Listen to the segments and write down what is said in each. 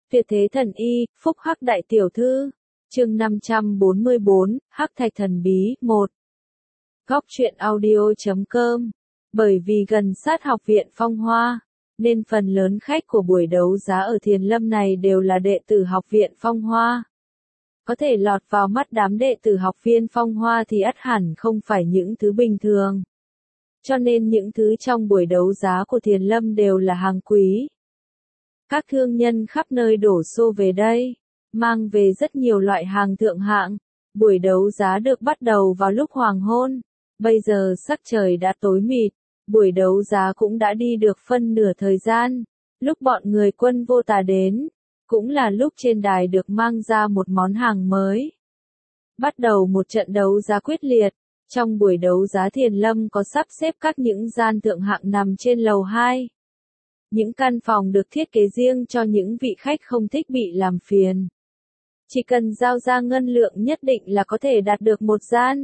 Tuyệt thế thần y, phúc hắc đại tiểu thư. Chương 544, Hắc thạch thần bí, 1. Góc truyện audio.com. Bởi vì gần sát học viện Phong Hoa, nên phần lớn khách của buổi đấu giá ở Thiền Lâm này đều là đệ tử học viện Phong Hoa. Có thể lọt vào mắt đám đệ tử học viên Phong Hoa thì ắt hẳn không phải những thứ bình thường. Cho nên những thứ trong buổi đấu giá của Thiền Lâm đều là hàng quý. Các thương nhân khắp nơi đổ xô về đây, mang về rất nhiều loại hàng thượng hạng. Buổi đấu giá được bắt đầu vào lúc hoàng hôn. Bây giờ sắc trời đã tối mịt, buổi đấu giá cũng đã đi được phân nửa thời gian. Lúc bọn người Quân Vô Tà đến, cũng là lúc trên đài được mang ra một món hàng mới. Bắt đầu một trận đấu giá quyết liệt. Trong buổi đấu giá Thiền Lâm có sắp xếp các những gian thượng hạng nằm trên lầu 2. Những căn phòng được thiết kế riêng cho những vị khách không thích bị làm phiền. Chỉ cần giao ra ngân lượng nhất định là có thể đạt được một gian.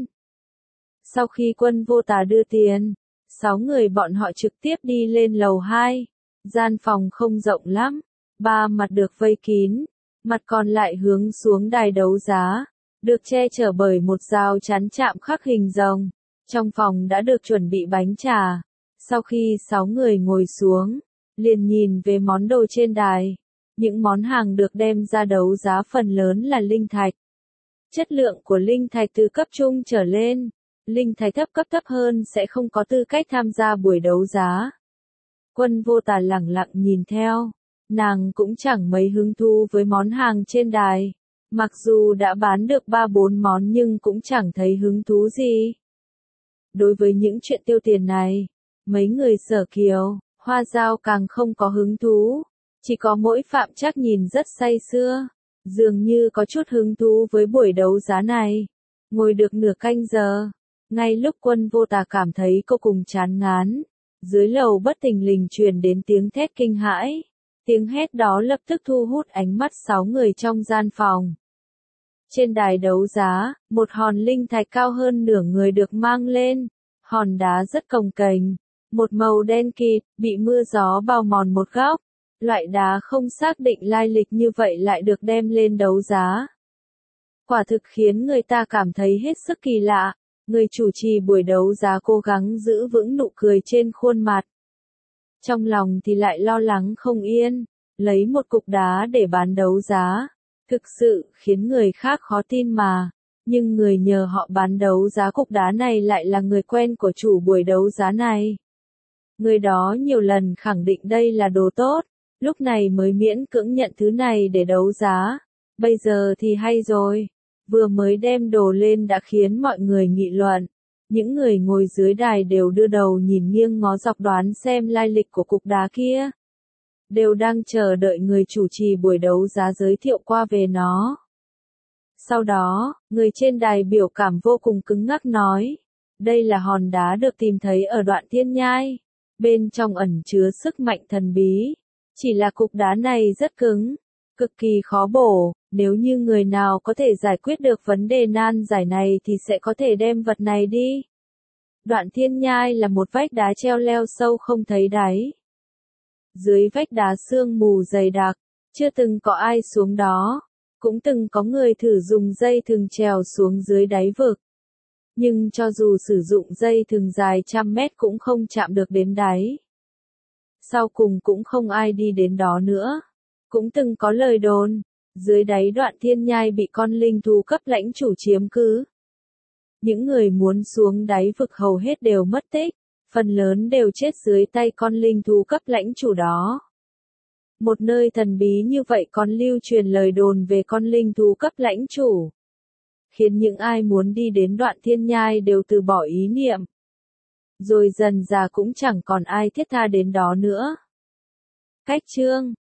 Sau khi Quân Vô Tà đưa tiền, 6 người bọn họ trực tiếp đi lên lầu 2. Gian phòng không rộng lắm, 3 mặt được vây kín, mặt còn lại hướng xuống đài đấu giá, được che chở bởi một rào chắn chạm khắc hình rồng. Trong phòng đã được chuẩn bị bánh trà. Sau khi 6 người ngồi xuống, liền nhìn về món đồ trên đài. Những món hàng được đem ra đấu giá phần lớn là linh thạch. Chất lượng của linh thạch từ cấp trung trở lên, linh thạch cấp thấp hơn sẽ không có tư cách tham gia buổi đấu giá. Quân Vô Tà lẳng lặng nhìn theo, nàng cũng chẳng mấy hứng thú với món hàng trên đài. Mặc dù đã bán được 3-4 món nhưng cũng chẳng thấy hứng thú gì. Đối với những chuyện tiêu tiền này, mấy người Sở Kiều, Hoa Dao càng không có hứng thú. Chỉ có mỗi Phạm Trác nhìn rất say sưa, dường như có chút hứng thú với buổi đấu giá này. Ngồi được nửa canh giờ, ngay lúc Quân Vô Tà cảm thấy cô cùng chán ngán, dưới lầu bất thình lình truyền đến tiếng thét kinh hãi. Tiếng hét đó lập tức thu hút ánh mắt 6 người trong gian phòng. Trên đài đấu giá, một hòn linh thạch cao hơn nửa người được mang lên. Hòn đá rất cồng kềnh, một màu đen kịt, bị mưa gió bào mòn một góc. Loại đá không xác định lai lịch như vậy lại được đem lên đấu giá. Quả thực khiến người ta cảm thấy hết sức kỳ lạ. Người chủ trì buổi đấu giá cố gắng giữ vững nụ cười trên khuôn mặt. Trong lòng thì lại lo lắng không yên, lấy một cục đá để bán đấu giá. Thực sự khiến người khác khó tin mà. Nhưng người nhờ họ bán đấu giá cục đá này lại là người quen của chủ buổi đấu giá này. Người đó nhiều lần khẳng định đây là đồ tốt. Lúc này mới miễn cưỡng nhận thứ này để đấu giá. Bây giờ thì hay rồi. Vừa mới đem đồ lên đã khiến mọi người nghị luận. Những người ngồi dưới đài đều đưa đầu nhìn nghiêng ngó dọc đoán xem lai lịch của cục đá kia. Đều đang chờ đợi người chủ trì buổi đấu giá giới thiệu qua về nó. Sau đó, người trên đài biểu cảm vô cùng cứng ngắc nói. Đây là hòn đá được tìm thấy ở Đoạn Thiên Nhai. Bên trong ẩn chứa sức mạnh thần bí. Chỉ là cục đá này rất cứng, cực kỳ khó bổ, nếu như người nào có thể giải quyết được vấn đề nan giải này thì sẽ có thể đem vật này đi. Đoạn Thiên Nhai là một vách đá treo leo sâu không thấy đáy. Dưới vách đá sương mù dày đặc, chưa từng có ai xuống đó, cũng từng có người thử dùng dây thừng trèo xuống dưới đáy vực. Nhưng cho dù sử dụng dây thừng dài trăm mét cũng không chạm được đến đáy. Sau cùng cũng không ai đi đến đó nữa. Cũng từng có lời đồn, dưới đáy Đoạn Thiên Nhai bị con linh thú cấp lãnh chủ chiếm cứ. Những người muốn xuống đáy vực hầu hết đều mất tích, phần lớn đều chết dưới tay con linh thú cấp lãnh chủ đó. Một nơi thần bí như vậy còn lưu truyền lời đồn về con linh thú cấp lãnh chủ, khiến những ai muốn đi đến Đoạn Thiên Nhai đều từ bỏ ý niệm. Rồi dần dà cũng chẳng còn ai thiết tha đến đó nữa. Cách chương